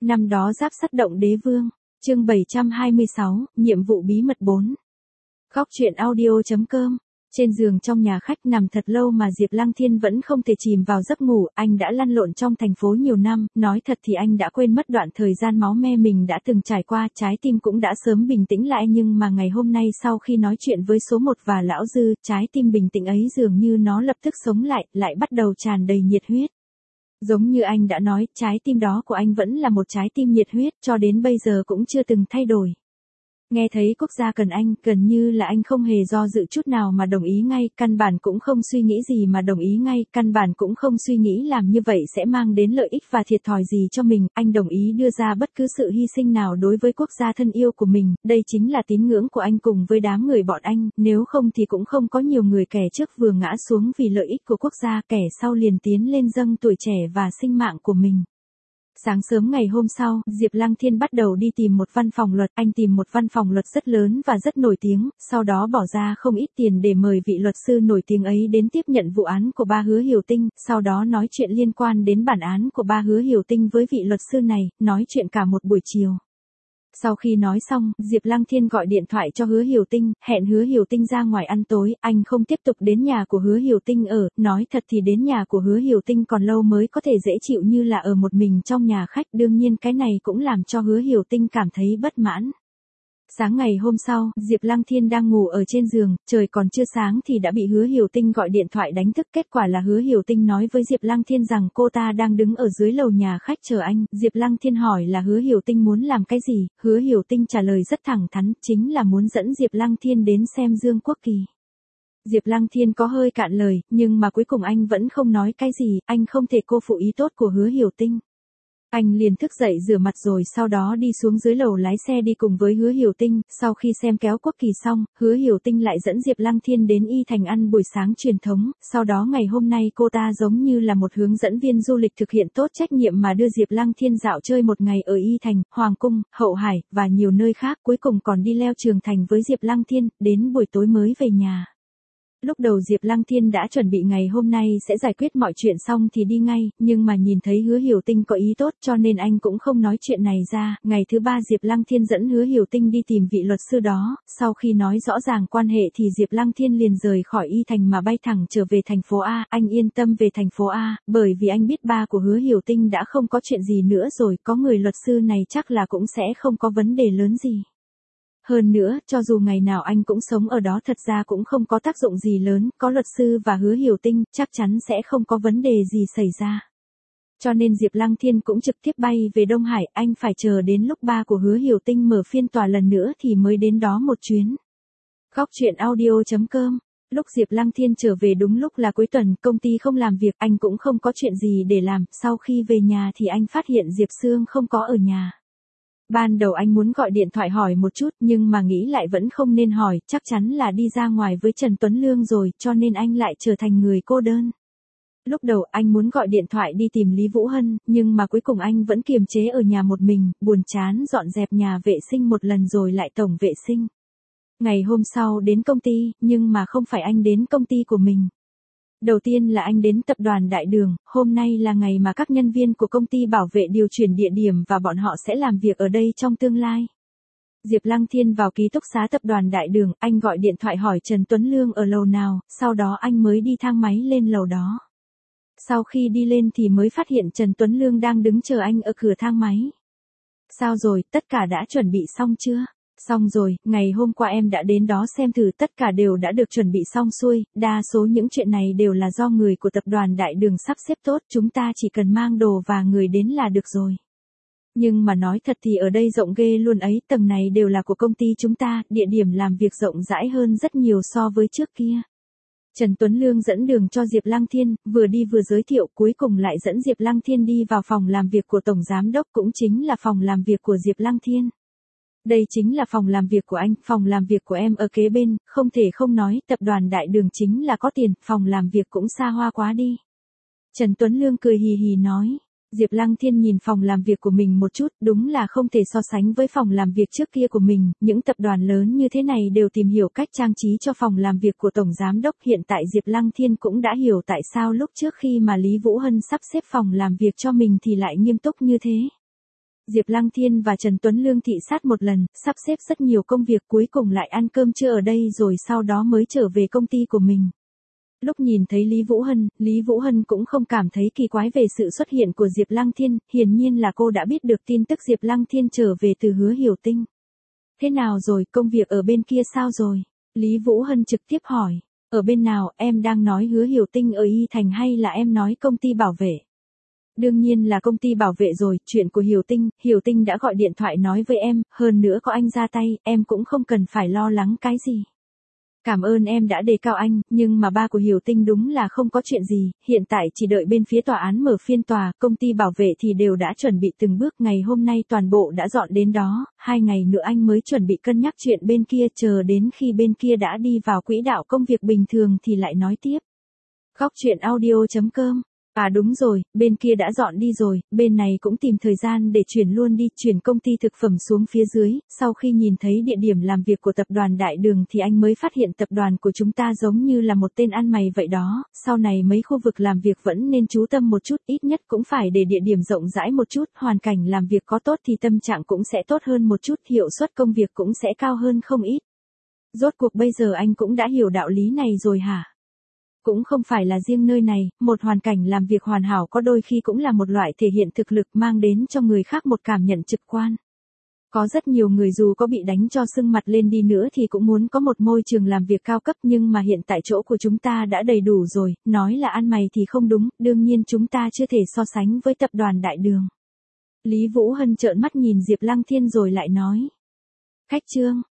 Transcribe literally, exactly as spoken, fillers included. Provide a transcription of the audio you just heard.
Năm đó Giáp Sắt động Đế Vương, chương bảy trăm hai mươi sáu, nhiệm vụ bí mật bốn. Góc truyện audio.com. Trên giường trong nhà khách nằm thật lâu mà Diệp Lăng Thiên vẫn không thể chìm vào giấc ngủ, anh đã lăn lộn trong thành phố nhiều năm, nói thật thì anh đã quên mất đoạn thời gian máu me mình đã từng trải qua, trái tim cũng đã sớm bình tĩnh lại, nhưng mà ngày hôm nay sau khi nói chuyện với số một và lão Dư, trái tim bình tĩnh ấy dường như nó lập tức sống lại, lại bắt đầu tràn đầy nhiệt huyết. Giống như anh đã nói, trái tim đó của anh vẫn là một trái tim nhiệt huyết, cho đến bây giờ cũng chưa từng thay đổi. Nghe thấy quốc gia cần anh, gần như là anh không hề do dự chút nào mà đồng ý ngay, căn bản cũng không suy nghĩ gì mà đồng ý ngay, căn bản cũng không suy nghĩ làm như vậy sẽ mang đến lợi ích và thiệt thòi gì cho mình, anh đồng ý đưa ra bất cứ sự hy sinh nào đối với quốc gia thân yêu của mình, đây chính là tín ngưỡng của anh cùng với đám người bọn anh, nếu không thì cũng không có nhiều người kẻ trước vừa ngã xuống vì lợi ích của quốc gia, kẻ sau liền tiến lên dâng tuổi trẻ và sinh mạng của mình. Sáng sớm ngày hôm sau, Diệp Lăng Thiên bắt đầu đi tìm một văn phòng luật, anh tìm một văn phòng luật rất lớn và rất nổi tiếng, sau đó bỏ ra không ít tiền để mời vị luật sư nổi tiếng ấy đến tiếp nhận vụ án của ba Hứa Hiểu Tinh, sau đó nói chuyện liên quan đến bản án của ba Hứa Hiểu Tinh với vị luật sư này, nói chuyện cả một buổi chiều. Sau khi nói xong, Diệp Lăng Thiên gọi điện thoại cho Hứa Hiểu Tinh, hẹn Hứa Hiểu Tinh ra ngoài ăn tối, anh không tiếp tục đến nhà của Hứa Hiểu Tinh ở, nói thật thì đến nhà của Hứa Hiểu Tinh còn lâu mới có thể dễ chịu như là ở một mình trong nhà khách, đương nhiên cái này cũng làm cho Hứa Hiểu Tinh cảm thấy bất mãn. Sáng ngày hôm sau, Diệp Lăng Thiên đang ngủ ở trên giường, trời còn chưa sáng thì đã bị Hứa Hiểu Tinh gọi điện thoại đánh thức, kết quả là Hứa Hiểu Tinh nói với Diệp Lăng Thiên rằng cô ta đang đứng ở dưới lầu nhà khách chờ anh, Diệp Lăng Thiên hỏi là Hứa Hiểu Tinh muốn làm cái gì, Hứa Hiểu Tinh trả lời rất thẳng thắn, chính là muốn dẫn Diệp Lăng Thiên đến xem Dương Quốc Kỳ. Diệp Lăng Thiên có hơi cạn lời, nhưng mà cuối cùng anh vẫn không nói cái gì, anh không thể cô phụ ý tốt của Hứa Hiểu Tinh. Anh liền thức dậy rửa mặt rồi sau đó đi xuống dưới lầu lái xe đi cùng với Hứa Hiểu Tinh, sau khi xem kéo Quốc Kỳ xong, Hứa Hiểu Tinh lại dẫn Diệp Lăng Thiên đến Y Thành ăn buổi sáng truyền thống, sau đó ngày hôm nay cô ta giống như là một hướng dẫn viên du lịch thực hiện tốt trách nhiệm mà đưa Diệp Lăng Thiên dạo chơi một ngày ở Y Thành, Hoàng Cung, Hậu Hải, và nhiều nơi khác, cuối cùng còn đi leo Trường Thành với Diệp Lăng Thiên, đến buổi tối mới về nhà. Lúc đầu Diệp Lăng Thiên đã chuẩn bị ngày hôm nay sẽ giải quyết mọi chuyện xong thì đi ngay, nhưng mà nhìn thấy Hứa Hiểu Tinh có ý tốt cho nên anh cũng không nói chuyện này ra. Ngày thứ ba Diệp Lăng Thiên dẫn Hứa Hiểu Tinh đi tìm vị luật sư đó, sau khi nói rõ ràng quan hệ thì Diệp Lăng Thiên liền rời khỏi Y Thành mà bay thẳng trở về thành phố A. Anh yên tâm về thành phố A, bởi vì anh biết ba của Hứa Hiểu Tinh đã không có chuyện gì nữa rồi, có người luật sư này chắc là cũng sẽ không có vấn đề lớn gì. Hơn nữa, cho dù ngày nào anh cũng sống ở đó thật ra cũng không có tác dụng gì lớn, có luật sư và Hứa Hiểu Tinh, chắc chắn sẽ không có vấn đề gì xảy ra. Cho nên Diệp Lăng Thiên cũng trực tiếp bay về Đông Hải, anh phải chờ đến lúc ba của Hứa Hiểu Tinh mở phiên tòa lần nữa thì mới đến đó một chuyến. Góc truyện audio.com. Lúc Diệp Lăng Thiên trở về đúng lúc là cuối tuần, công ty không làm việc, anh cũng không có chuyện gì để làm, sau khi về nhà thì anh phát hiện Diệp Sương không có ở nhà. Ban đầu anh muốn gọi điện thoại hỏi một chút nhưng mà nghĩ lại vẫn không nên hỏi, chắc chắn là đi ra ngoài với Trần Tuấn Lương rồi, cho nên anh lại trở thành người cô đơn. Lúc đầu anh muốn gọi điện thoại đi tìm Lý Vũ Hân, nhưng mà cuối cùng anh vẫn kiềm chế ở nhà một mình, buồn chán dọn dẹp nhà vệ sinh một lần rồi lại tổng vệ sinh. Ngày hôm sau đến công ty, nhưng mà không phải anh đến công ty của mình. Đầu tiên là anh đến tập đoàn Đại Đường, hôm nay là ngày mà các nhân viên của công ty bảo vệ điều chuyển địa điểm và bọn họ sẽ làm việc ở đây trong tương lai. Diệp Lăng Thiên vào ký túc xá tập đoàn Đại Đường, anh gọi điện thoại hỏi Trần Tuấn Lương ở lầu nào, sau đó anh mới đi thang máy lên lầu đó. Sau khi đi lên thì mới phát hiện Trần Tuấn Lương đang đứng chờ anh ở cửa thang máy. Sao rồi, tất cả đã chuẩn bị xong chưa? Xong rồi, ngày hôm qua em đã đến đó xem thử, tất cả đều đã được chuẩn bị xong xuôi, đa số những chuyện này đều là do người của tập đoàn Đại Đường sắp xếp tốt, chúng ta chỉ cần mang đồ và người đến là được rồi. Nhưng mà nói thật thì ở đây rộng ghê luôn ấy, tầng này đều là của công ty chúng ta, địa điểm làm việc rộng rãi hơn rất nhiều so với trước kia. Trần Tuấn Lương dẫn đường cho Diệp Lăng Thiên, vừa đi vừa giới thiệu, cuối cùng lại dẫn Diệp Lăng Thiên đi vào phòng làm việc của Tổng Giám Đốc, cũng chính là phòng làm việc của Diệp Lăng Thiên. Đây chính là phòng làm việc của anh, phòng làm việc của em ở kế bên, không thể không nói, tập đoàn Đại Đường chính là có tiền, phòng làm việc cũng xa hoa quá đi. Trần Tuấn Lương cười hì hì nói. Diệp Lăng Thiên nhìn phòng làm việc của mình một chút, đúng là không thể so sánh với phòng làm việc trước kia của mình, những tập đoàn lớn như thế này đều tìm hiểu cách trang trí cho phòng làm việc của Tổng Giám Đốc, hiện tại Diệp Lăng Thiên cũng đã hiểu tại sao lúc trước khi mà Lý Vũ Hân sắp xếp phòng làm việc cho mình thì lại nghiêm túc như thế. Diệp Lăng Thiên và Trần Tuấn Lương thị sát một lần, sắp xếp rất nhiều công việc, cuối cùng lại ăn cơm trưa ở đây rồi sau đó mới trở về công ty của mình. Lúc nhìn thấy Lý Vũ Hân, Lý Vũ Hân cũng không cảm thấy kỳ quái về sự xuất hiện của Diệp Lăng Thiên, hiển nhiên là cô đã biết được tin tức Diệp Lăng Thiên trở về từ Hứa Hiểu Tinh. Thế nào rồi, công việc ở bên kia sao rồi? Lý Vũ Hân trực tiếp hỏi. Ở bên nào, em đang nói Hứa Hiểu Tinh ở Y Thành hay là em nói công ty bảo vệ? Đương nhiên là công ty bảo vệ rồi, chuyện của Hiểu Tinh, Hiểu Tinh đã gọi điện thoại nói với em, hơn nữa có anh ra tay, em cũng không cần phải lo lắng cái gì. Cảm ơn em đã đề cao anh, nhưng mà ba của Hiểu Tinh đúng là không có chuyện gì, hiện tại chỉ đợi bên phía tòa án mở phiên tòa, công ty bảo vệ thì đều đã chuẩn bị từng bước, ngày hôm nay toàn bộ đã dọn đến đó, hai ngày nữa anh mới chuẩn bị cân nhắc chuyện bên kia, chờ đến khi bên kia đã đi vào quỹ đạo công việc bình thường thì lại nói tiếp. Góc truyện audio chấm com. À đúng rồi, bên kia đã dọn đi rồi, bên này cũng tìm thời gian để chuyển luôn đi, chuyển công ty thực phẩm xuống phía dưới, sau khi nhìn thấy địa điểm làm việc của tập đoàn Đại Đường thì anh mới phát hiện tập đoàn của chúng ta giống như là một tên ăn mày vậy đó, sau này mấy khu vực làm việc vẫn nên chú tâm một chút, ít nhất cũng phải để địa điểm rộng rãi một chút, hoàn cảnh làm việc có tốt thì tâm trạng cũng sẽ tốt hơn một chút, hiệu suất công việc cũng sẽ cao hơn không ít. Rốt cuộc bây giờ anh cũng đã hiểu đạo lý này rồi hả? Cũng không phải là riêng nơi này, một hoàn cảnh làm việc hoàn hảo có đôi khi cũng là một loại thể hiện thực lực mang đến cho người khác một cảm nhận trực quan. Có rất nhiều người dù có bị đánh cho sưng mặt lên đi nữa thì cũng muốn có một môi trường làm việc cao cấp, nhưng mà hiện tại chỗ của chúng ta đã đầy đủ rồi, nói là ăn mày thì không đúng, đương nhiên chúng ta chưa thể so sánh với tập đoàn Đại Đường. Lý Vũ Hân trợn mắt nhìn Diệp Lăng Thiên rồi lại nói. Khách trương,